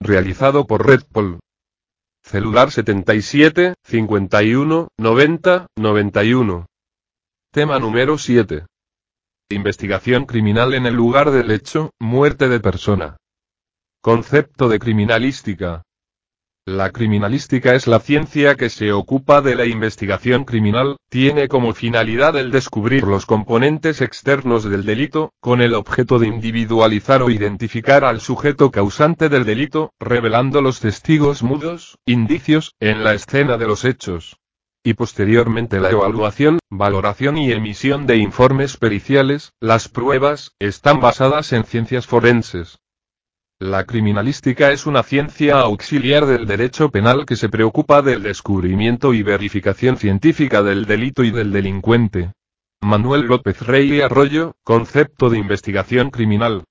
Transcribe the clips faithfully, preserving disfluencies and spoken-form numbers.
realizado por Redpol. Celular setenta y siete, cincuenta y uno, noventa, noventa y uno. Tema número siete. Investigación criminal en el lugar del hecho, muerte de persona. Concepto de criminalística. La criminalística es la ciencia que se ocupa de la investigación criminal, tiene como finalidad el descubrir los componentes externos del delito, con el objeto de individualizar o identificar al sujeto causante del delito, revelando los testigos mudos, indicios, en la escena de los hechos. Y posteriormente la evaluación, valoración y emisión de informes periciales. Las pruebas están basadas en ciencias forenses. La criminalística es una ciencia auxiliar del derecho penal que se preocupa del descubrimiento y verificación científica del delito y del delincuente. Manuel López Rey Arroyo, concepto de investigación criminal.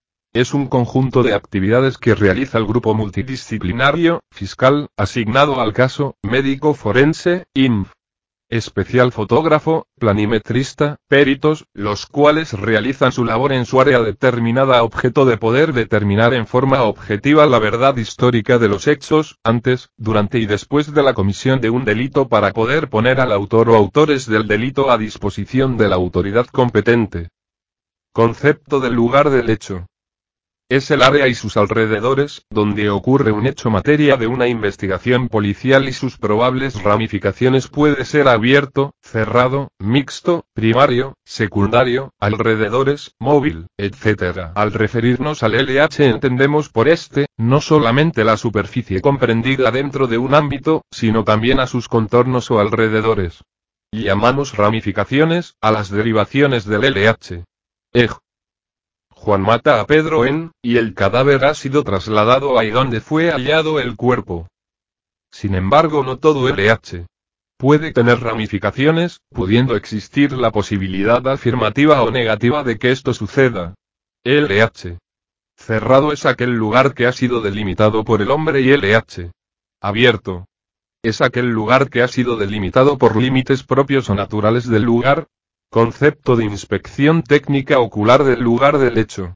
Es un conjunto de actividades que realiza el grupo multidisciplinario, fiscal, asignado al caso, médico forense, I M F. Especial fotógrafo, planimetrista, peritos, los cuales realizan su labor en su área determinada a objeto de poder determinar en forma objetiva la verdad histórica de los hechos, antes, durante y después de la comisión de un delito para poder poner al autor o autores del delito a disposición de la autoridad competente. Concepto del lugar del hecho. Es el área y sus alrededores, donde ocurre un hecho materia de una investigación policial y sus probables ramificaciones puede ser abierto, cerrado, mixto, primario, secundario, alrededores, móvil, etcétera. Al referirnos al L H entendemos por este, no solamente la superficie comprendida dentro de un ámbito, sino también a sus contornos o alrededores. Llamamos ramificaciones, a las derivaciones del L H. Ej. Juan mata a Pedro en, y el cadáver ha sido trasladado ahí donde fue hallado el cuerpo. Sin embargo, no todo L H puede tener ramificaciones, pudiendo existir la posibilidad afirmativa o negativa de que esto suceda. L H cerrado es aquel lugar que ha sido delimitado por el hombre y L H abierto es aquel lugar que ha sido delimitado por límites propios o naturales del lugar. Concepto de inspección técnica ocular del lugar del hecho.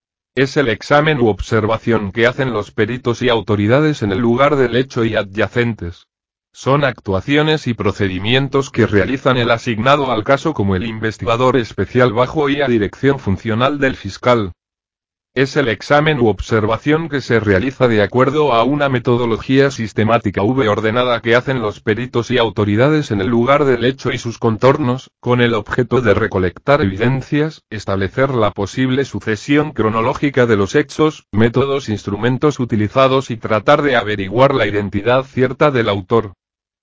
Es el examen u observación que hacen los peritos y autoridades en el lugar del hecho y adyacentes. Son actuaciones y procedimientos que realizan el asignado al caso como el investigador especial bajo y a dirección funcional del fiscal. Es el examen u observación que se realiza de acuerdo a una metodología sistemática v ordenada que hacen los peritos y autoridades en el lugar del hecho y sus contornos, con el objeto de recolectar evidencias, establecer la posible sucesión cronológica de los hechos, métodos, instrumentos utilizados y tratar de averiguar la identidad cierta del autor.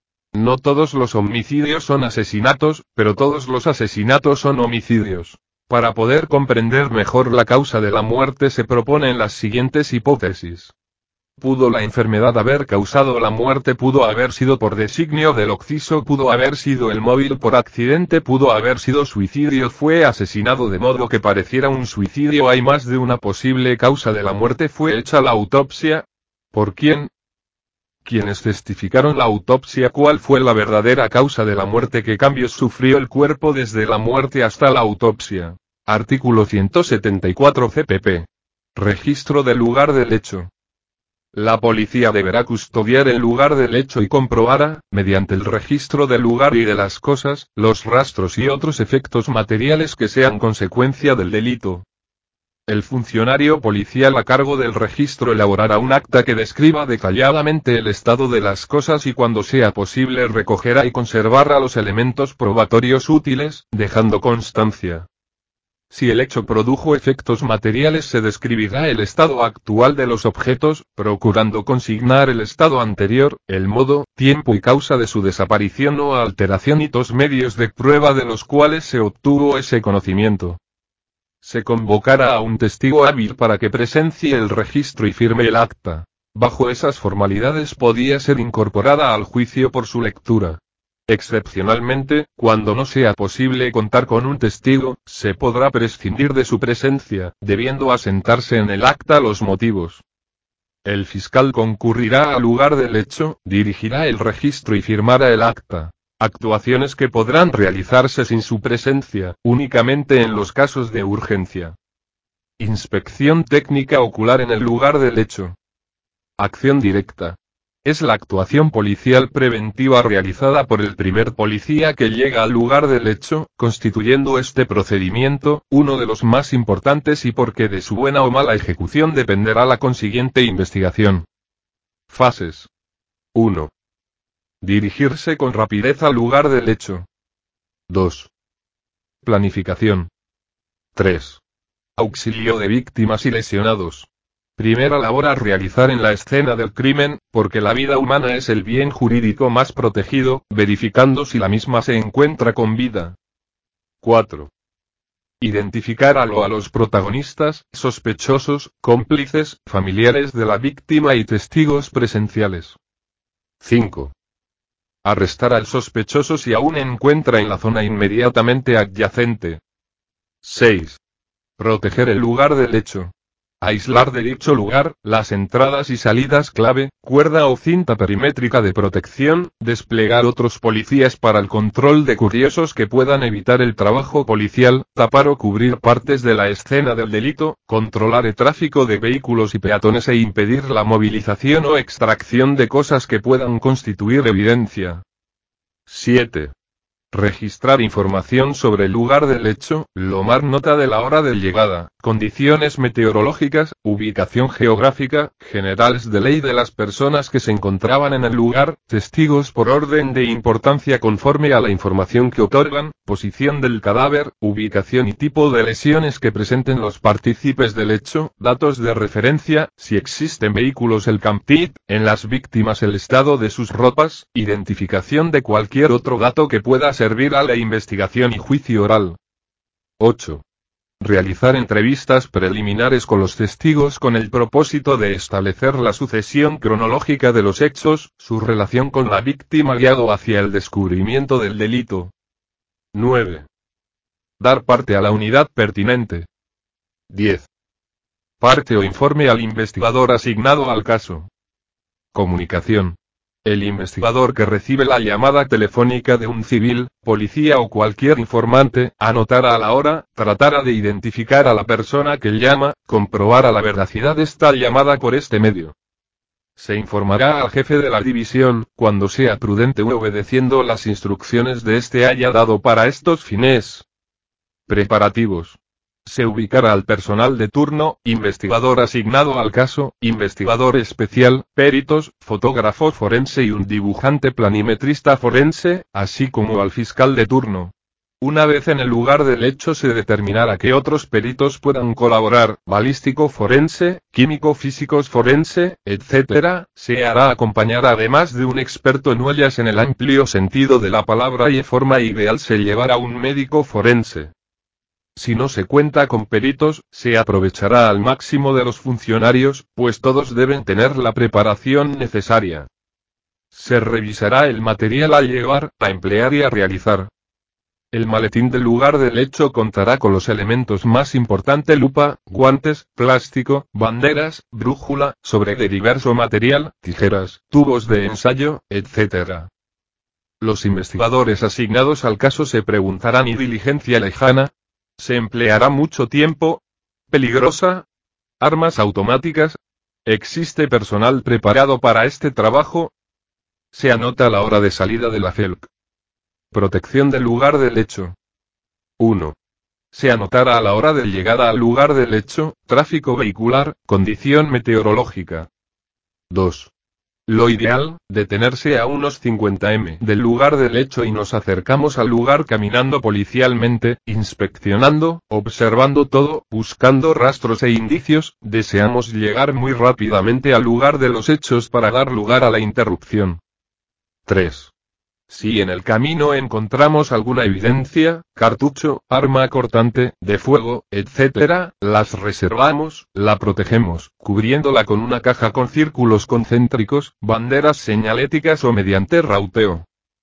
No todos los homicidios son asesinatos, pero todos los asesinatos son homicidios. Para poder comprender mejor la causa de la muerte se proponen las siguientes hipótesis. ¿Pudo la enfermedad haber causado la muerte? ¿Pudo haber sido por designio del occiso? ¿Pudo haber sido el móvil por accidente? ¿Pudo haber sido suicidio? ¿Fue asesinado de modo que pareciera un suicidio? ¿Hay más de una posible causa de la muerte? ¿Fue hecha la autopsia? ¿Por quién? ¿Quiénes testificaron la autopsia? ¿Cuál fue la verdadera causa de la muerte? ¿Qué cambios sufrió el cuerpo desde la muerte hasta la autopsia? Artículo ciento setenta y cuatro C P P. Registro del lugar del hecho. La policía deberá custodiar el lugar del hecho y comprobará, mediante el registro del lugar y de las cosas, los rastros y otros efectos materiales que sean consecuencia del delito. El funcionario policial a cargo del registro elaborará un acta que describa detalladamente el estado de las cosas y cuando sea posible recogerá y conservará los elementos probatorios útiles, dejando constancia. Si el hecho produjo efectos materiales se describirá el estado actual de los objetos, procurando consignar el estado anterior, el modo, tiempo y causa de su desaparición o alteración y los medios de prueba de los cuales se obtuvo ese conocimiento. Se convocará a un testigo hábil para que presencie el registro y firme el acta. Bajo esas formalidades podía ser incorporada al juicio por su lectura. Excepcionalmente, cuando no sea posible contar con un testigo, se podrá prescindir de su presencia, debiendo asentarse en el acta los motivos. El fiscal concurrirá al lugar del hecho, dirigirá el registro y firmará el acta. Actuaciones que podrán realizarse sin su presencia, únicamente en los casos de urgencia. Inspección técnica ocular en el lugar del hecho. Acción directa. Es la actuación policial preventiva realizada por el primer policía que llega al lugar del hecho, constituyendo este procedimiento uno de los más importantes y porque de su buena o mala ejecución dependerá la consiguiente investigación. Fases. uno. Dirigirse con rapidez al lugar del hecho. dos. Planificación. tres. Auxilio de víctimas y lesionados. Primera labor a realizar en la escena del crimen, porque la vida humana es el bien jurídico más protegido, verificando si la misma se encuentra con vida. cuatro. Identificar a, lo a los protagonistas, sospechosos, cómplices, familiares de la víctima y testigos presenciales. cinco. Arrestar al sospechoso si aún encuentra en la zona inmediatamente adyacente. seis. Proteger el lugar del hecho. Aislar de dicho lugar, las entradas y salidas clave, cuerda o cinta perimétrica de protección, desplegar otros policías para el control de curiosos que puedan evitar el trabajo policial, tapar o cubrir partes de la escena del delito, controlar el tráfico de vehículos y peatones e impedir la movilización o extracción de cosas que puedan constituir evidencia. siete. Registrar información sobre el lugar del hecho, tomar nota de la hora de llegada, condiciones meteorológicas, ubicación geográfica, generales de ley de las personas que se encontraban en el lugar, testigos por orden de importancia conforme a la información que otorgan, posición del cadáver, ubicación y tipo de lesiones que presenten los partícipes del hecho, datos de referencia, si existen vehículos el CAMTIP, en las víctimas el estado de sus ropas, identificación de cualquier otro dato que pueda servir a la investigación y juicio oral. ocho. Realizar entrevistas preliminares con los testigos con el propósito de establecer la sucesión cronológica de los hechos, su relación con la víctima guiado hacia el descubrimiento del delito. nueve. Dar parte a la unidad pertinente. diez. Parte o informe al investigador asignado al caso. Comunicación. El investigador que recibe la llamada telefónica de un civil, policía o cualquier informante, anotará a la hora, tratará de identificar a la persona que llama, comprobará la veracidad de esta llamada por este medio. Se informará al jefe de la división, cuando sea prudente u obedeciendo las instrucciones de este haya dado para estos fines. Preparativos. Se ubicará al personal de turno, investigador asignado al caso, investigador especial, peritos, fotógrafo forense y un dibujante planimetrista forense, así como al fiscal de turno. Una vez en el lugar del hecho se determinará que otros peritos puedan colaborar, balístico forense, químico físicos forense, etcétera, se hará acompañar además de un experto en huellas en el amplio sentido de la palabra y de forma ideal se llevará un médico forense. Si no se cuenta con peritos, se aprovechará al máximo de los funcionarios, pues todos deben tener la preparación necesaria. Se revisará el material a llevar, a emplear y a realizar. El maletín del lugar del hecho contará con los elementos más importantes: lupa, guantes, plástico, banderas, brújula, sobre de diverso material, tijeras, tubos de ensayo, etcétera. Los investigadores asignados al caso se preguntarán: ¿y diligencia lejana? ¿Se empleará mucho tiempo? ¿Peligrosa? ¿Armas automáticas? ¿Existe personal preparado para este trabajo? Se anota la hora de salida de la C E L C. Protección del lugar del hecho. uno. Se anotará a la hora de llegada al lugar del hecho, tráfico vehicular, condición meteorológica. dos. Lo ideal, detenerse a unos cincuenta metros del lugar del hecho y nos acercamos al lugar caminando policialmente, inspeccionando, observando todo, buscando rastros e indicios, deseamos llegar muy rápidamente al lugar de los hechos para dar lugar a la interrupción. tres. Si en el camino encontramos alguna evidencia, cartucho, arma cortante, de fuego, etcétera, las reservamos, la protegemos, cubriéndola con una caja con círculos concéntricos, banderas señaléticas o mediante rauteo.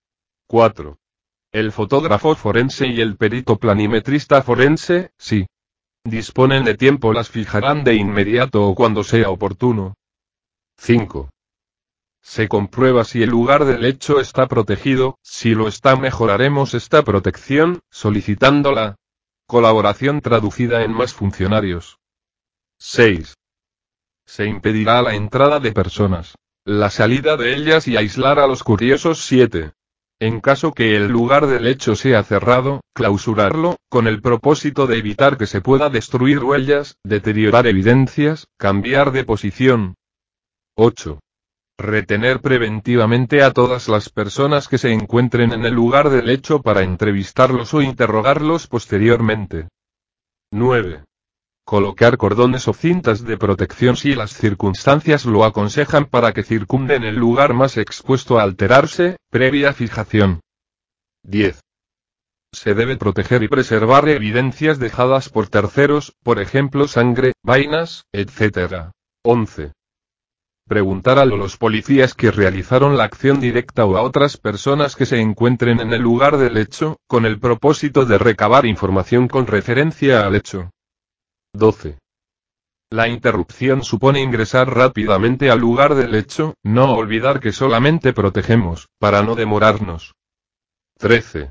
cuatro. El fotógrafo forense y el perito planimetrista forense, si disponen de tiempo, las fijarán de inmediato o cuando sea oportuno. cinco. Se comprueba si el lugar del hecho está protegido; si lo está, mejoraremos esta protección, solicitando la colaboración traducida en más funcionarios. seis. Se impedirá la entrada de personas, la salida de ellas y aislar a los curiosos. siete. En caso que el lugar del hecho sea cerrado, clausurarlo, con el propósito de evitar que se pueda destruir huellas, deteriorar evidencias, cambiar de posición. ocho. Retener preventivamente a todas las personas que se encuentren en el lugar del hecho para entrevistarlos o interrogarlos posteriormente. nueve. Colocar cordones o cintas de protección si las circunstancias lo aconsejan para que circunden el lugar más expuesto a alterarse, previa fijación. diez. Se debe proteger y preservar evidencias dejadas por terceros, por ejemplo sangre, vainas, etcétera. once. Preguntar a los policías que realizaron la acción directa o a otras personas que se encuentren en el lugar del hecho, con el propósito de recabar información con referencia al hecho. doce. La interrupción supone ingresar rápidamente al lugar del hecho, no olvidar que solamente protegemos, para no demorarnos. trece.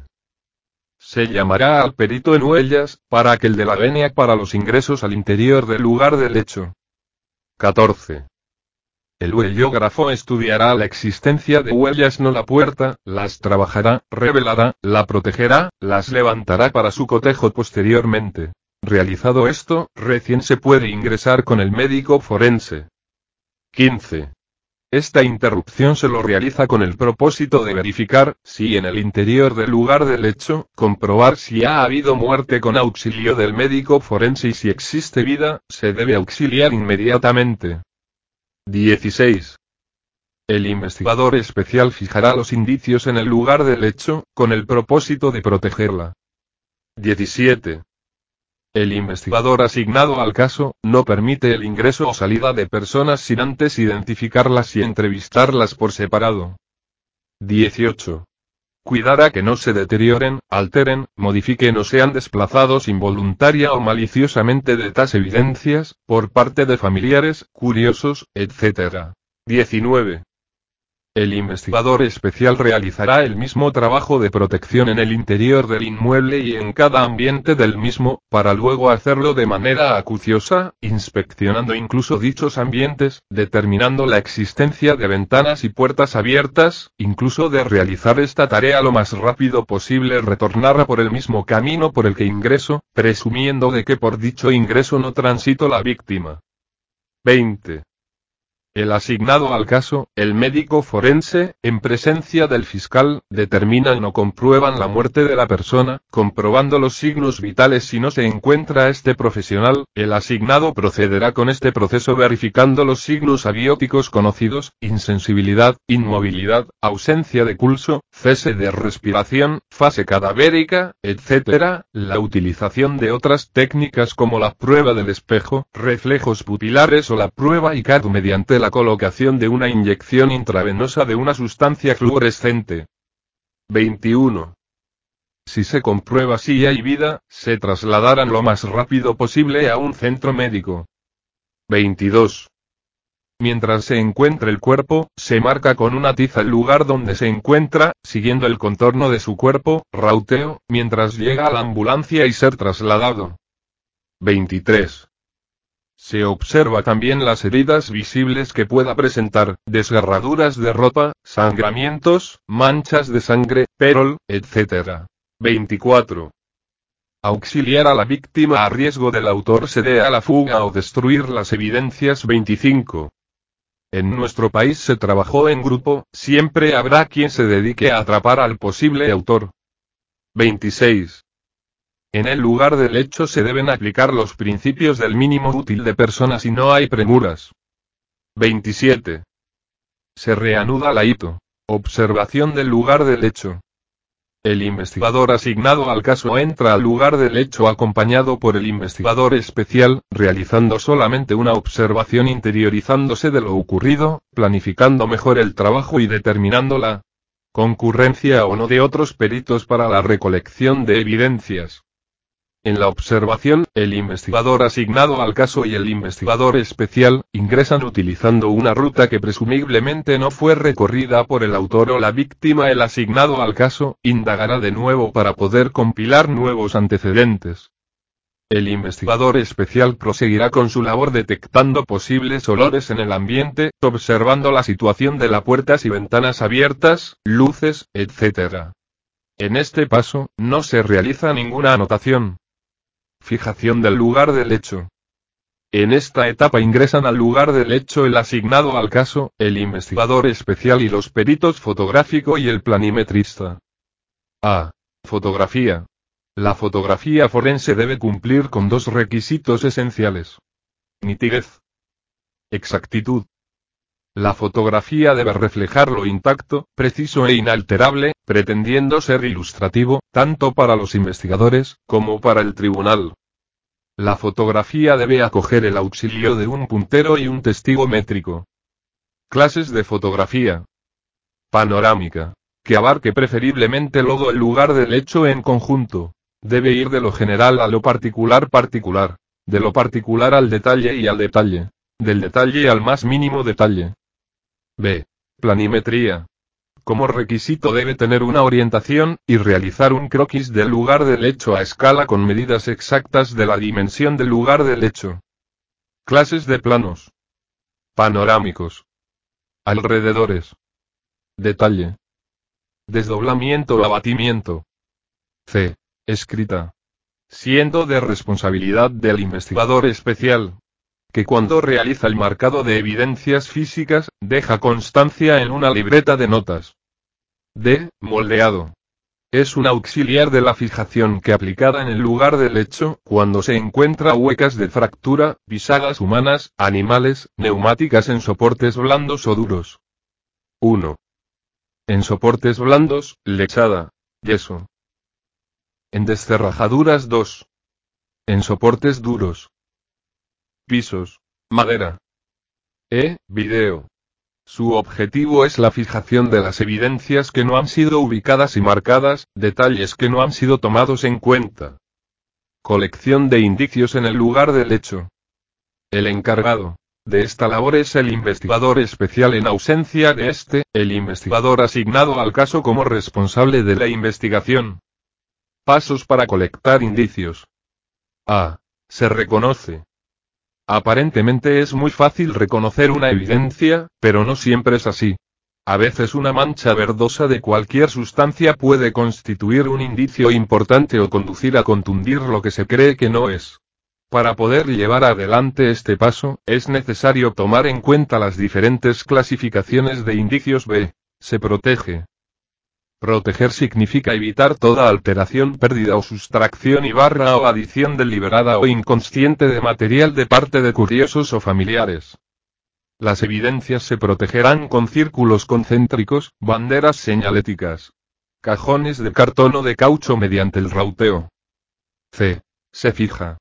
Se llamará al perito en huellas, para que el de la venia para los ingresos al interior del lugar del hecho. catorce. El huellógrafo estudiará la existencia de huellas no la puerta, las trabajará, revelará, la protegerá, las levantará para su cotejo posteriormente. Realizado esto, recién se puede ingresar con el médico forense. quince. Esta interrupción se lo realiza con el propósito de verificar, si en el interior del lugar del hecho, comprobar si ha habido muerte con auxilio del médico forense y si existe vida, se debe auxiliar inmediatamente. dieciséis. El investigador especial fijará los indicios en el lugar del hecho, con el propósito de protegerla. diecisiete. El investigador asignado al caso, no permite el ingreso o salida de personas sin antes identificarlas y entrevistarlas por separado. dieciocho. Cuidará que no se deterioren, alteren, modifiquen o sean desplazados involuntaria o maliciosamente de tas evidencias, por parte de familiares, curiosos, etcétera. diecinueve. El investigador especial realizará el mismo trabajo de protección en el interior del inmueble y en cada ambiente del mismo, para luego hacerlo de manera acuciosa, inspeccionando incluso dichos ambientes, determinando la existencia de ventanas y puertas abiertas, incluso de realizar esta tarea lo más rápido posible retornar por el mismo camino por el que ingreso, presumiendo de que por dicho ingreso no transitó la víctima. veinte. El asignado al caso, el médico forense, en presencia del fiscal, determinan o comprueban la muerte de la persona, comprobando los signos vitales si no se encuentra este profesional, el asignado procederá con este proceso verificando los signos abióticos conocidos, insensibilidad, inmovilidad, ausencia de pulso, cese de respiración, fase cadavérica, etcétera, la utilización de otras técnicas como la prueba del espejo, reflejos pupilares o la prueba I C A D mediante la colocación de una inyección intravenosa de una sustancia fluorescente. veintiuno. Si se comprueba si hay vida, se trasladarán lo más rápido posible a un centro médico. veintidós. Mientras se encuentre el cuerpo, se marca con una tiza el lugar donde se encuentra, siguiendo el contorno de su cuerpo, rauteo, mientras llega a la ambulancia y ser trasladado. veintitrés. Se observa también las heridas visibles que pueda presentar, desgarraduras de ropa, sangramientos, manchas de sangre, perol, etcétera. veinticuatro. Auxiliar a la víctima a riesgo del autor se dé a la fuga o destruir las evidencias. veinticinco. En nuestro país se trabajó en grupo, siempre habrá quien se dedique a atrapar al posible autor. veintiséis. En el lugar del hecho se deben aplicar los principios del mínimo útil de personas y no hay premuras. veintisiete. Se reanuda la hito. Observación del lugar del hecho. El investigador asignado al caso entra al lugar del hecho acompañado por el investigador especial, realizando solamente una observación interiorizándose de lo ocurrido, planificando mejor el trabajo y determinando la concurrencia o no de otros peritos para la recolección de evidencias. En la observación, el investigador asignado al caso y el investigador especial, ingresan utilizando una ruta que presumiblemente no fue recorrida por el autor o la víctima. El asignado al caso, indagará de nuevo para poder compilar nuevos antecedentes. El investigador especial proseguirá con su labor detectando posibles olores en el ambiente, observando la situación de las puertas y ventanas abiertas, luces, etcétera. En este paso, no se realiza ninguna anotación. Fijación del lugar del hecho. En esta etapa ingresan al lugar del hecho el asignado al caso, el investigador especial y los peritos fotográfico y el planimetrista. A. Fotografía. La fotografía forense debe cumplir con dos requisitos esenciales. Nitidez. Exactitud. La fotografía debe reflejar lo intacto, preciso e inalterable, pretendiendo ser ilustrativo, tanto para los investigadores, como para el tribunal. La fotografía debe acoger el auxilio de un puntero y un testigo métrico. Clases de fotografía. Panorámica. Que abarque preferiblemente todo el lugar del hecho en conjunto. Debe ir de lo general a lo particular particular. De lo particular al detalle y al detalle. Del detalle al más mínimo detalle. B. Planimetría. Como requisito debe tener una orientación, y realizar un croquis del lugar del hecho a escala con medidas exactas de la dimensión del lugar del hecho. Clases de planos. Panorámicos. Alrededores. Detalle. Desdoblamiento o abatimiento. C. Escrita. Siendo de responsabilidad del investigador especial, que cuando realiza el marcado de evidencias físicas, deja constancia en una libreta de notas. D. Moldeado. Es un auxiliar de la fijación que aplicada en el lugar del hecho, cuando se encuentra huecas de fractura, pisadas humanas, animales, neumáticas en soportes blandos o duros. uno. En soportes blandos, lechada, yeso. En descerrajaduras dos. En soportes duros. Pisos, madera. E. Video. Su objetivo es la fijación de las evidencias que no han sido ubicadas y marcadas, detalles que no han sido tomados en cuenta. Colección de indicios en el lugar del hecho. El encargado de esta labor es el investigador especial en ausencia de este, el investigador asignado al caso como responsable de la investigación. Pasos para colectar indicios. A. Se reconoce. Aparentemente es muy fácil reconocer una evidencia, pero no siempre es así. A veces una mancha verdosa de cualquier sustancia puede constituir un indicio importante o conducir a contundir lo que se cree que no es. Para poder llevar adelante este paso, es necesario tomar en cuenta las diferentes clasificaciones de indicios. B. Se protege. Proteger significa evitar toda alteración, pérdida o sustracción y barra o adición deliberada o inconsciente de material de parte de curiosos o familiares. Las evidencias se protegerán con círculos concéntricos, banderas señaléticas, cajones de cartón o de caucho mediante el rauteo. C. Se fija.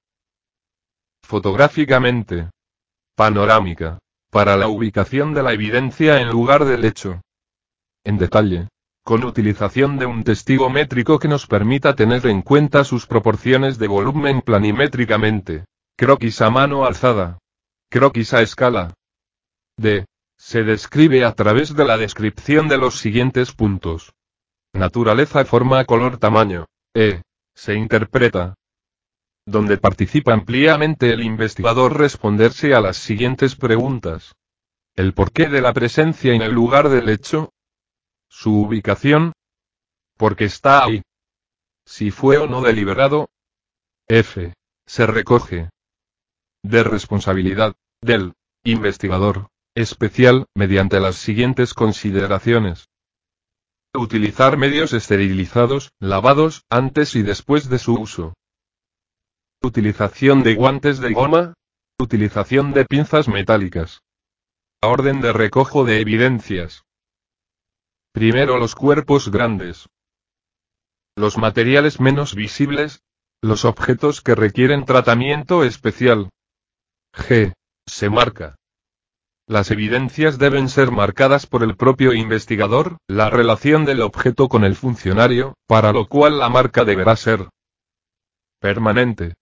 Fotográficamente. Panorámica. Para la ubicación de la evidencia en lugar del hecho. En detalle. Con utilización de un testigo métrico que nos permita tener en cuenta sus proporciones de volumen planimétricamente. Croquis a mano alzada. Croquis a escala. D. Se describe a través de la descripción de los siguientes puntos. Naturaleza, forma, color, tamaño. E. Se interpreta. Donde participa ampliamente el investigador responderse a las siguientes preguntas. El porqué de la presencia en el lugar del hecho. Su ubicación. ¿Por qué está ahí? Si fue o no deliberado. F. Se recoge. De responsabilidad del investigador especial, mediante las siguientes consideraciones. Utilizar medios esterilizados, lavados, antes y después de su uso. Utilización de guantes de goma. Utilización de pinzas metálicas. Orden de recojo de evidencias. Primero los cuerpos grandes. Los materiales menos visibles. Los objetos que requieren tratamiento especial. G. Se marca. Las evidencias deben ser marcadas por el propio investigador, la relación del objeto con el funcionario, para lo cual la marca deberá ser permanente.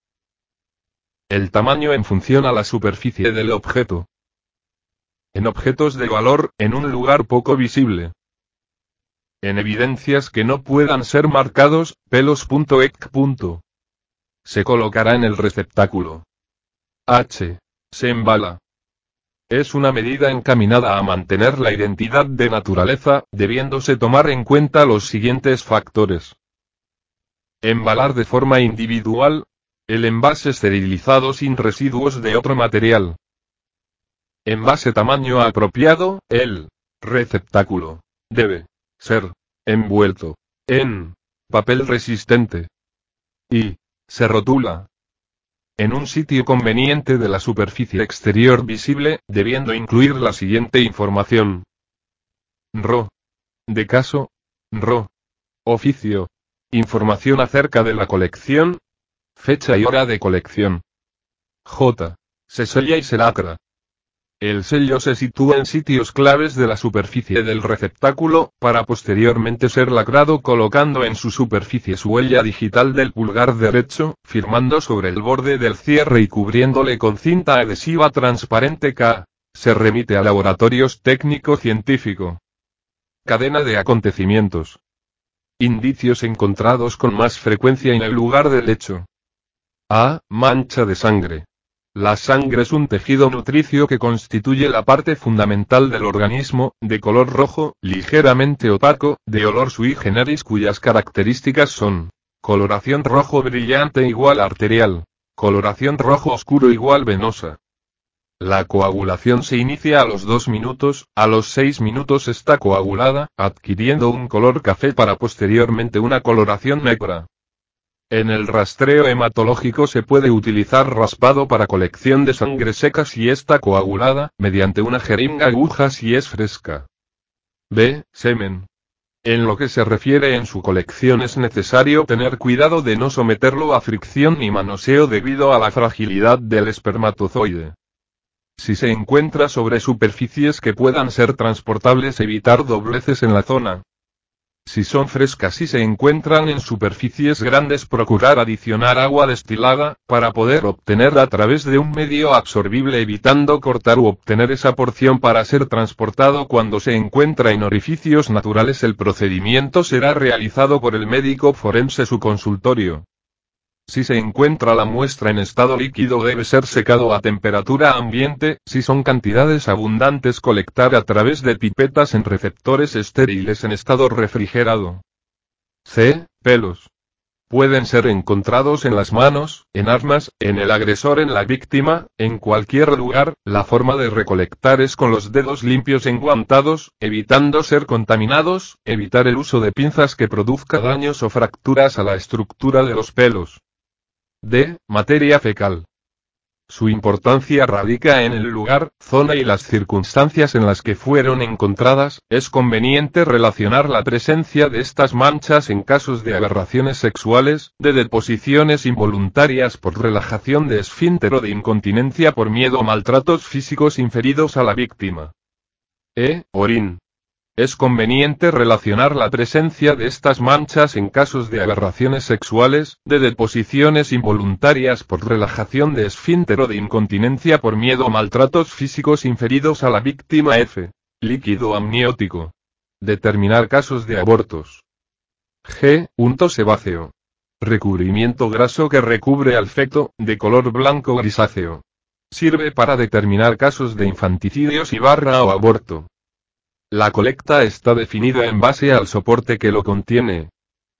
El tamaño en función a la superficie del objeto. En objetos de valor, en un lugar poco visible. En evidencias que no puedan ser marcados, pelos.ec. Se colocará en el receptáculo. H. Se embala. Es una medida encaminada a mantener la identidad de naturaleza, debiéndose tomar en cuenta los siguientes factores. Embalar de forma individual. El envase esterilizado sin residuos de otro material. Envase tamaño apropiado. El receptáculo debe ser envuelto en papel resistente y se rotula en un sitio conveniente de la superficie exterior visible, debiendo incluir la siguiente información. R O. De caso. R O. Oficio. Información acerca de la colección. Fecha y hora de colección. J. Se sella y se lacra. El sello se sitúa en sitios claves de la superficie del receptáculo, para posteriormente ser lacrado colocando en su superficie su huella digital del pulgar derecho, firmando sobre el borde del cierre y cubriéndole con cinta adhesiva transparente K. Se remite a laboratorios técnico-científico. Cadena de acontecimientos. Indicios encontrados con más frecuencia en el lugar del hecho. A. Mancha de sangre. La sangre es un tejido nutricio que constituye la parte fundamental del organismo, de color rojo, ligeramente opaco, de olor sui generis cuyas características son: coloración rojo brillante igual arterial, coloración rojo oscuro igual venosa. La coagulación se inicia a los dos minutos, a los seis minutos está coagulada, adquiriendo un color café para posteriormente una coloración negra. En el rastreo hematológico se puede utilizar raspado para colección de sangre seca si está coagulada, mediante una jeringa aguja si es fresca. B. Semen. En lo que se refiere en su colección es necesario tener cuidado de no someterlo a fricción ni manoseo debido a la fragilidad del espermatozoide. Si se encuentra sobre superficies que puedan ser transportables, evitar dobleces en la zona. Si son frescas y se encuentran en superficies grandes, procurar adicionar agua destilada, para poder obtener a través de un medio absorbible evitando cortar u obtener esa porción para ser transportado cuando se encuentra en orificios naturales. El procedimiento será realizado por el médico forense su consultorio. Si se encuentra la muestra en estado líquido debe ser secado a temperatura ambiente, si son cantidades abundantes colectar a través de pipetas en receptores estériles en estado refrigerado. C. Pelos. Pueden ser encontrados en las manos, en armas, en el agresor, en la víctima, en cualquier lugar. La forma de recolectar es con los dedos limpios enguantados, evitando ser contaminados, evitar el uso de pinzas que produzca daños o fracturas a la estructura de los pelos. D. Materia fecal. Su importancia radica en el lugar, zona y las circunstancias en las que fueron encontradas. Es conveniente relacionar la presencia de estas manchas en casos de aberraciones sexuales, de deposiciones involuntarias por relajación de esfínter o de incontinencia por miedo o maltratos físicos inferidos a la víctima. E. Orín. Es conveniente relacionar la presencia de estas manchas en casos de aberraciones sexuales, de deposiciones involuntarias por relajación de esfínter o de incontinencia por miedo o maltratos físicos inferidos a la víctima. F. Líquido amniótico. Determinar casos de abortos. G. Unto sebáceo. Recubrimiento graso que recubre al feto, de color blanco grisáceo. Sirve para determinar casos de infanticidios y barra o aborto. La colecta está definida en base al soporte que lo contiene.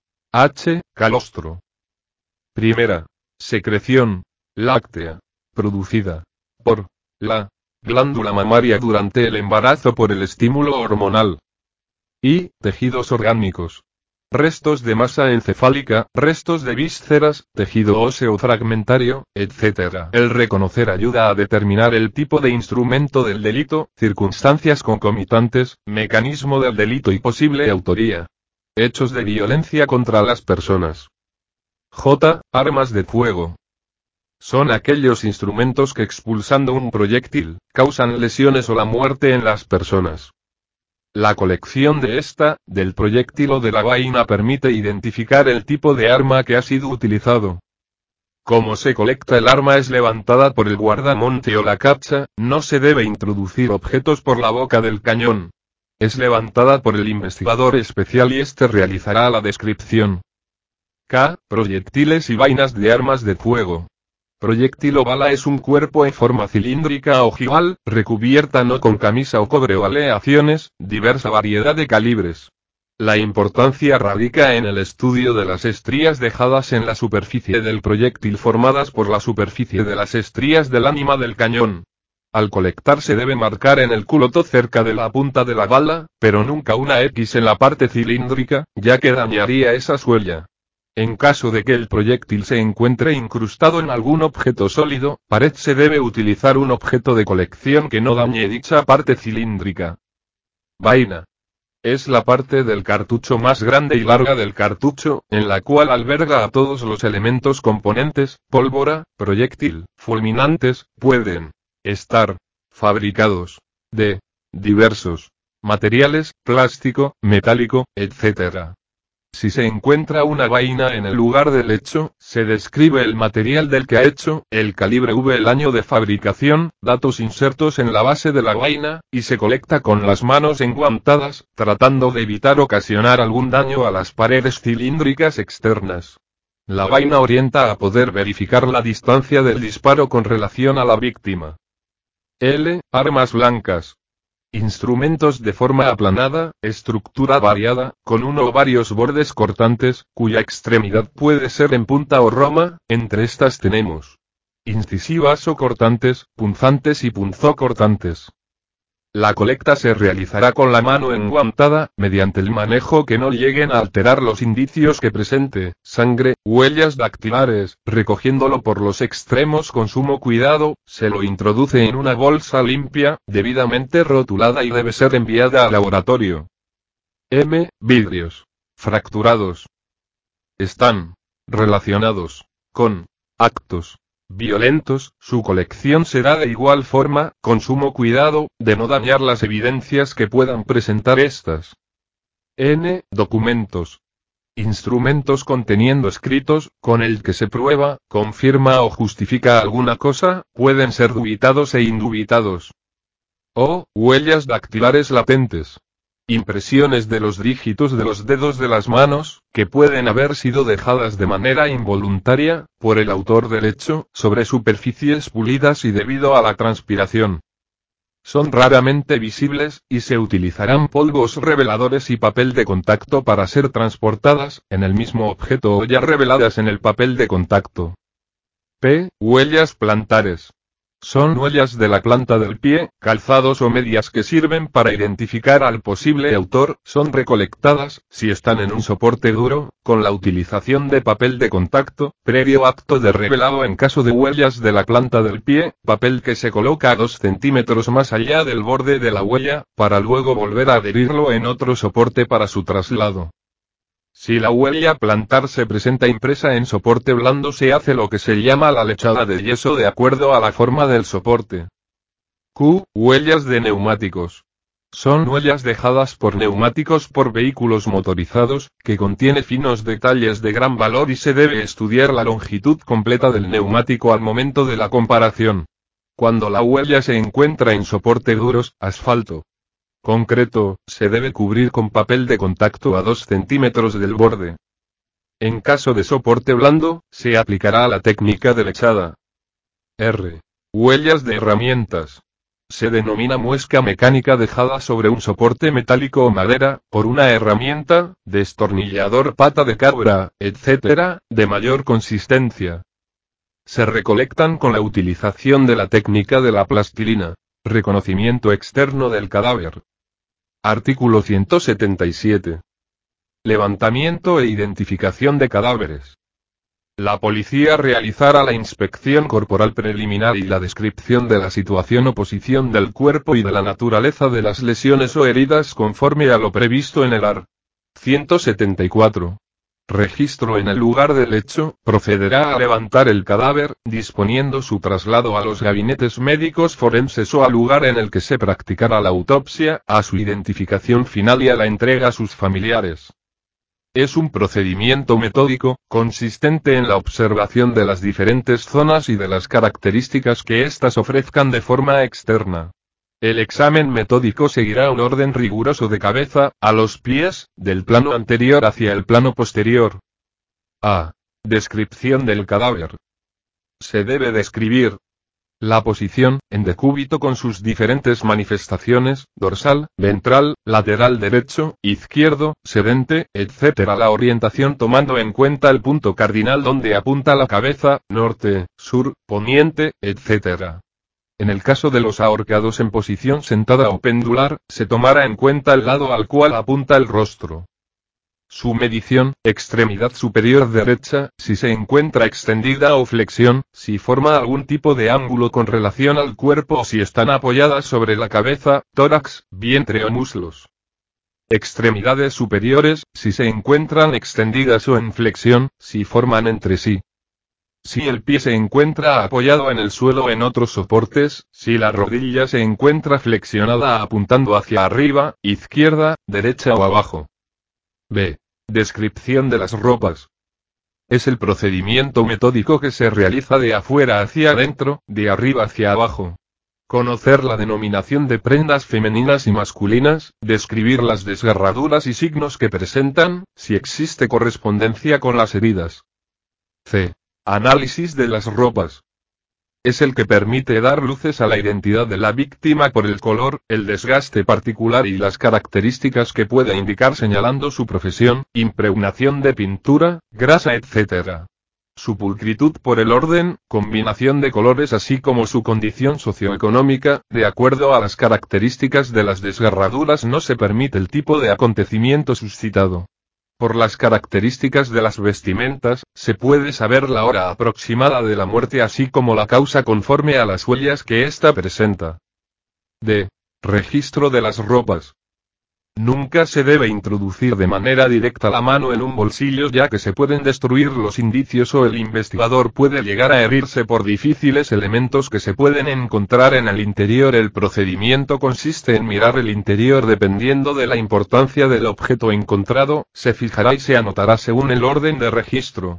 H. Calostro. Primera. Secreción láctea, producida por la glándula mamaria durante el embarazo por el estímulo hormonal. Y. Tejidos orgánicos. Restos de masa encefálica, restos de vísceras, tejido óseo fragmentario, etcétera. El reconocer ayuda a determinar el tipo de instrumento del delito, circunstancias concomitantes, mecanismo del delito y posible autoría. Hechos de violencia contra las personas. J. Armas de fuego. Son aquellos instrumentos que expulsando un proyectil, causan lesiones o la muerte en las personas. La colección de esta, del proyectil o de la vaina permite identificar el tipo de arma que ha sido utilizado. Como se colecta el arma es levantada por el guardamonte o la capcha, no se debe introducir objetos por la boca del cañón. Es levantada por el investigador especial y este realizará la descripción. K. Proyectiles y vainas de armas de fuego. Proyectil o bala es un cuerpo en forma cilíndrica o ojival, recubierta no con camisa o cobre o aleaciones, diversa variedad de calibres. La importancia radica en el estudio de las estrías dejadas en la superficie del proyectil formadas por la superficie de las estrías del ánima del cañón. Al colectar se debe marcar en el culoto cerca de la punta de la bala, pero nunca una X en la parte cilíndrica, ya que dañaría esa suella. En caso de que el proyectil se encuentre incrustado en algún objeto sólido, pared se debe utilizar un objeto de colección que no dañe dicha parte cilíndrica. Vaina. Es la parte del cartucho más grande y larga del cartucho, en la cual alberga a todos los elementos componentes, pólvora, proyectil, fulminantes, pueden estar fabricados de diversos materiales, plástico, metálico, etcétera. Si se encuentra una vaina en el lugar del hecho, se describe el material del que ha hecho, el calibre V, el año de fabricación, datos insertos en la base de la vaina, y se colecta con las manos enguantadas, tratando de evitar ocasionar algún daño a las paredes cilíndricas externas. La vaina orienta a poder verificar la distancia del disparo con relación a la víctima. L. Armas blancas. Instrumentos de forma aplanada, estructura variada, con uno o varios bordes cortantes, cuya extremidad puede ser en punta o roma. Entre estas tenemos incisivas o cortantes, punzantes y punzocortantes. La colecta se realizará con la mano enguantada, mediante el manejo que no lleguen a alterar los indicios que presente, sangre, huellas dactilares, recogiéndolo por los extremos con sumo cuidado, se lo introduce en una bolsa limpia, debidamente rotulada y debe ser enviada al laboratorio. M. Vidrios fracturados. Están relacionados con actos violentos, su colección será de igual forma, con sumo cuidado, de no dañar las evidencias que puedan presentar estas. N. Documentos. Instrumentos conteniendo escritos, con el que se prueba, confirma o justifica alguna cosa, pueden ser dubitados e indubitados. O. Huellas dactilares latentes. Impresiones de los dígitos de los dedos de las manos, que pueden haber sido dejadas de manera involuntaria, por el autor del hecho, sobre superficies pulidas y debido a la transpiración. Son raramente visibles, y se utilizarán polvos reveladores y papel de contacto para ser transportadas, en el mismo objeto o ya reveladas en el papel de contacto. P. Huellas plantares. Son huellas de la planta del pie, calzados o medias que sirven para identificar al posible autor, son recolectadas, si están en un soporte duro, con la utilización de papel de contacto, previo acto de revelado en caso de huellas de la planta del pie, papel que se coloca a dos centímetros más allá del borde de la huella, para luego volver a adherirlo en otro soporte para su traslado. Si la huella plantar se presenta impresa en soporte blando, se hace lo que se llama la lechada de yeso de acuerdo a la forma del soporte. Q. Huellas de neumáticos. Son huellas dejadas por neumáticos por vehículos motorizados, que contiene finos detalles de gran valor y se debe estudiar la longitud completa del neumático al momento de la comparación. Cuando la huella se encuentra en soporte duros, asfalto concreto, se debe cubrir con papel de contacto a dos centímetros del borde. En caso de soporte blando, se aplicará la técnica de lechada. R. Huellas de herramientas. Se denomina muesca mecánica dejada sobre un soporte metálico o madera, por una herramienta, destornillador, pata de cabra, etcétera, de mayor consistencia. Se recolectan con la utilización de la técnica de la plastilina. Reconocimiento externo del cadáver. Artículo ciento setenta y siete. Levantamiento e identificación de cadáveres. La policía realizará la inspección corporal preliminar y la descripción de la situación o posición del cuerpo y de la naturaleza de las lesiones o heridas conforme a lo previsto en el art. ciento setenta y cuatro. Registro en el lugar del hecho, procederá a levantar el cadáver, disponiendo su traslado a los gabinetes médicos forenses o al lugar en el que se practicará la autopsia, a su identificación final y a la entrega a sus familiares. Es un procedimiento metódico, consistente en la observación de las diferentes zonas y de las características que éstas ofrezcan de forma externa. El examen metódico seguirá un orden riguroso de cabeza, a los pies, del plano anterior hacia el plano posterior. A. Descripción del cadáver. Se debe describir la posición, en decúbito con sus diferentes manifestaciones, dorsal, ventral, lateral derecho, izquierdo, sedente, etcétera. La orientación tomando en cuenta el punto cardinal donde apunta la cabeza, norte, sur, poniente, etcétera. En el caso de los ahorcados en posición sentada o pendular, se tomará en cuenta el lado al cual apunta el rostro. Su medición, extremidad superior derecha, si se encuentra extendida o flexión, si forma algún tipo de ángulo con relación al cuerpo o si están apoyadas sobre la cabeza, tórax, vientre o muslos. Extremidades superiores, si se encuentran extendidas o en flexión, si forman entre sí. Si el pie se encuentra apoyado en el suelo o en otros soportes, si la rodilla se encuentra flexionada apuntando hacia arriba, izquierda, derecha o abajo. B. Descripción de las ropas. Es el procedimiento metódico que se realiza de afuera hacia adentro, de arriba hacia abajo. Conocer la denominación de prendas femeninas y masculinas, describir las desgarraduras y signos que presentan, si existe correspondencia con las heridas. C. Análisis de las ropas. Es el que permite dar luces a la identidad de la víctima por el color, el desgaste particular y las características que pueda indicar señalando su profesión, impregnación de pintura, grasa, etcétera. Su pulcritud por el orden, combinación de colores así como su condición socioeconómica, de acuerdo a las características de las desgarraduras no se permite el tipo de acontecimiento suscitado. Por las características de las vestimentas, se puede saber la hora aproximada de la muerte así como la causa conforme a las huellas que ésta presenta. D. Registro de las ropas. Nunca se debe introducir de manera directa la mano en un bolsillo ya que se pueden destruir los indicios o el investigador puede llegar a herirse por difíciles elementos que se pueden encontrar en el interior. El procedimiento consiste en mirar el interior dependiendo de la importancia del objeto encontrado, se fijará y se anotará según el orden de registro.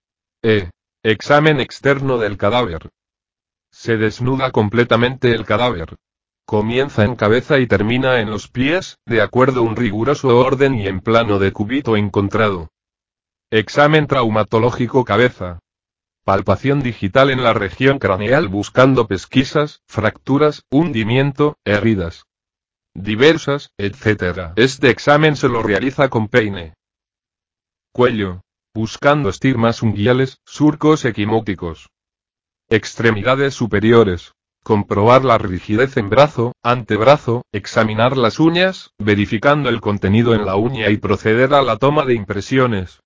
E. Examen externo del cadáver. Se desnuda completamente el cadáver. Comienza en cabeza y termina en los pies, de acuerdo a un riguroso orden y en plano de cúbito encontrado. Examen traumatológico cabeza. Palpación digital en la región craneal buscando pesquisas, fracturas, hundimiento, heridas diversas, etcétera. Este examen se lo realiza con peine. Cuello. Buscando estigmas unguiales, surcos equimóticos. Extremidades superiores. Comprobar la rigidez en brazo, antebrazo, examinar las uñas, verificando el contenido en la uña y proceder a la toma de impresiones.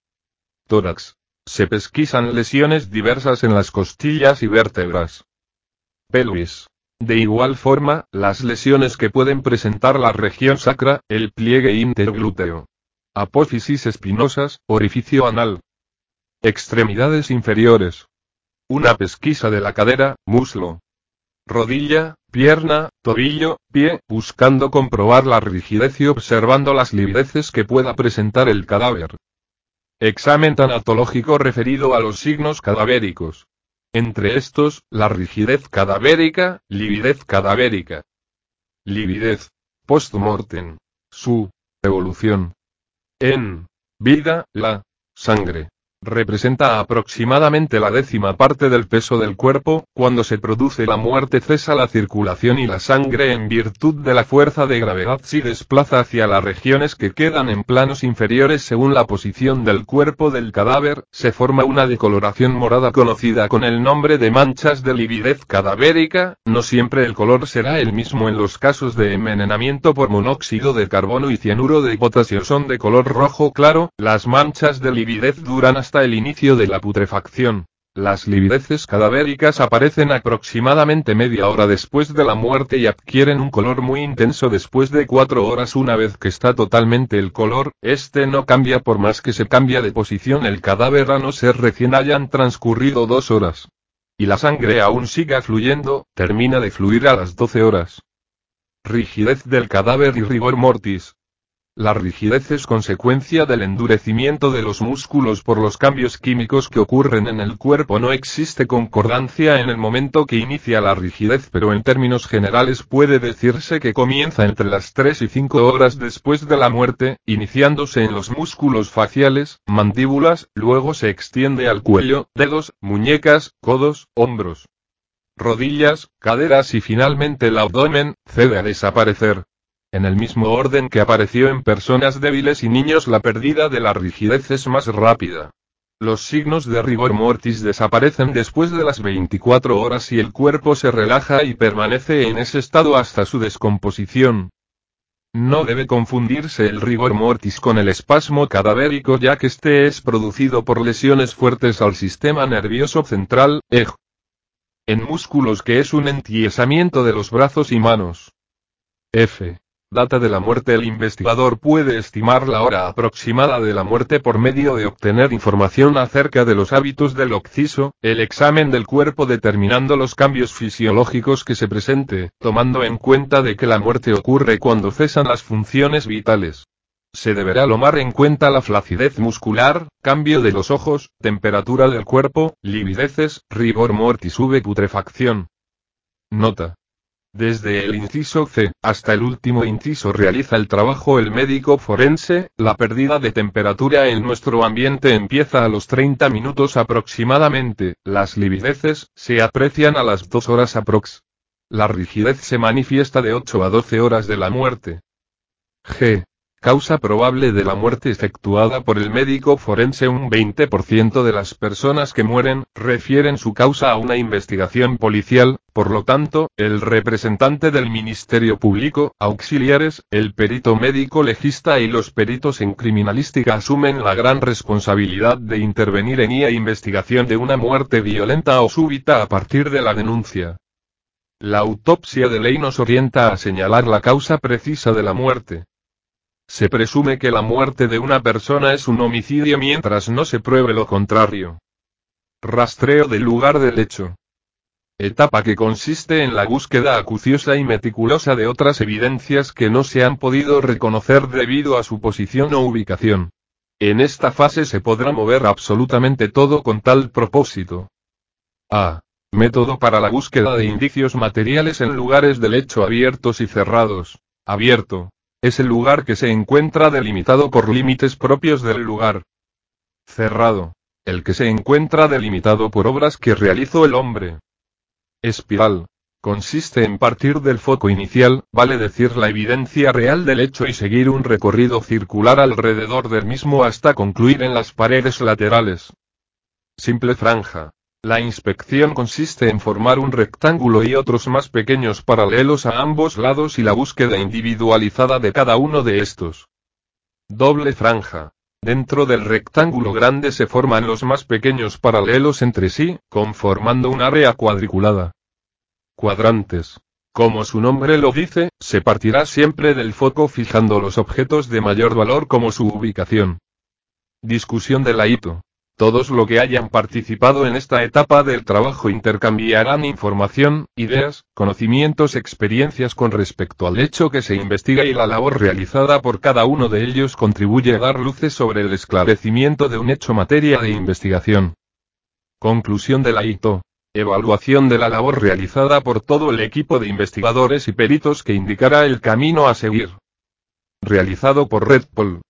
Tórax. Se pesquisan lesiones diversas en las costillas y vértebras. Pelvis. De igual forma, las lesiones que pueden presentar la región sacra, el pliegue interglúteo. Apófisis espinosas, orificio anal. Extremidades inferiores. Una pesquisa de la cadera, muslo. Rodilla, pierna, tobillo, pie, buscando comprobar la rigidez y observando las livideces que pueda presentar el cadáver. Examen tanatológico referido a los signos cadavéricos. Entre estos, la rigidez cadavérica, lividez cadavérica. Lividez. Post-mortem. Su evolución. En vida, la sangre. Representa aproximadamente la décima parte del peso del cuerpo. Cuando se produce la muerte cesa la circulación y la sangre en virtud de la fuerza de gravedad se desplaza hacia las regiones que quedan en planos inferiores según la posición del cuerpo del cadáver, se forma una decoloración morada conocida con el nombre de manchas de lividez cadavérica. No siempre el color será el mismo en los casos de envenenamiento por monóxido de carbono y cianuro de potasio son de color rojo claro, las manchas de lividez duran hasta hasta el inicio de la putrefacción. Las livideces cadavéricas aparecen aproximadamente media hora después de la muerte y adquieren un color muy intenso después de cuatro horas. Una vez que está totalmente el color, este no cambia por más que se cambia de posición el cadáver a no ser recién hayan transcurrido dos horas. Y la sangre aún siga fluyendo, termina de fluir a las doce horas. Rigidez del cadáver y rigor mortis. La rigidez es consecuencia del endurecimiento de los músculos por los cambios químicos que ocurren en el cuerpo. No existe concordancia en el momento que inicia la rigidez, pero en términos generales puede decirse que comienza entre las tres y cinco horas después de la muerte, iniciándose en los músculos faciales, mandíbulas, luego se extiende al cuello, dedos, muñecas, codos, hombros, rodillas, caderas y finalmente el abdomen, cede a desaparecer. En el mismo orden que apareció en personas débiles y niños, la pérdida de la rigidez es más rápida. Los signos de rigor mortis desaparecen después de las veinticuatro horas y el cuerpo se relaja y permanece en ese estado hasta su descomposición. No debe confundirse el rigor mortis con el espasmo cadavérico, ya que este es producido por lesiones fuertes al sistema nervioso central, E G. En músculos, que es un entiesamiento de los brazos y manos. F. Data de la muerte. El investigador puede estimar la hora aproximada de la muerte por medio de obtener información acerca de los hábitos del occiso, el examen del cuerpo determinando los cambios fisiológicos que se presente, tomando en cuenta de que la muerte ocurre cuando cesan las funciones vitales. Se deberá tomar en cuenta la flacidez muscular, cambio de los ojos, temperatura del cuerpo, livideces, rigor mortis v putrefacción. Nota. Desde el inciso C hasta el último inciso realiza el trabajo el médico forense. La pérdida de temperatura en nuestro ambiente empieza a los treinta minutos aproximadamente. Las livideces se aprecian a las dos horas aprox. La rigidez se manifiesta de ocho a doce horas de la muerte. G. Causa probable de la muerte efectuada por el médico forense. Un veinte por ciento de las personas que mueren refieren su causa a una investigación policial. Por lo tanto, el representante del Ministerio Público, auxiliares, el perito médico legista y los peritos en criminalística asumen la gran responsabilidad de intervenir en la investigación de una muerte violenta o súbita a partir de la denuncia. La autopsia de ley nos orienta a señalar la causa precisa de la muerte. Se presume que la muerte de una persona es un homicidio mientras no se pruebe lo contrario. Rastreo del lugar del hecho. Etapa que consiste en la búsqueda acuciosa y meticulosa de otras evidencias que no se han podido reconocer debido a su posición o ubicación. En esta fase se podrá mover absolutamente todo con tal propósito. A. Método para la búsqueda de indicios materiales en lugares del hecho abiertos y cerrados. Abierto. Es el lugar que se encuentra delimitado por límites propios del lugar. Cerrado. El que se encuentra delimitado por obras que realizó el hombre. Espiral. Consiste en partir del foco inicial, vale decir la evidencia real del hecho, y seguir un recorrido circular alrededor del mismo hasta concluir en las paredes laterales. Simple franja. La inspección consiste en formar un rectángulo y otros más pequeños paralelos a ambos lados y la búsqueda individualizada de cada uno de estos. Doble franja. Dentro del rectángulo grande se forman los más pequeños paralelos entre sí, conformando un área cuadriculada. Cuadrantes. Como su nombre lo dice, se partirá siempre del foco fijando los objetos de mayor valor como su ubicación. Discusión de la hito. Todos los que hayan participado en esta etapa del trabajo intercambiarán información, ideas, conocimientos, experiencias con respecto al hecho que se investiga, y la labor realizada por cada uno de ellos contribuye a dar luces sobre el esclarecimiento de un hecho materia de investigación. Conclusión de la hito. Evaluación de la labor realizada por todo el equipo de investigadores y peritos que indicará el camino a seguir. Realizado por Red Pol.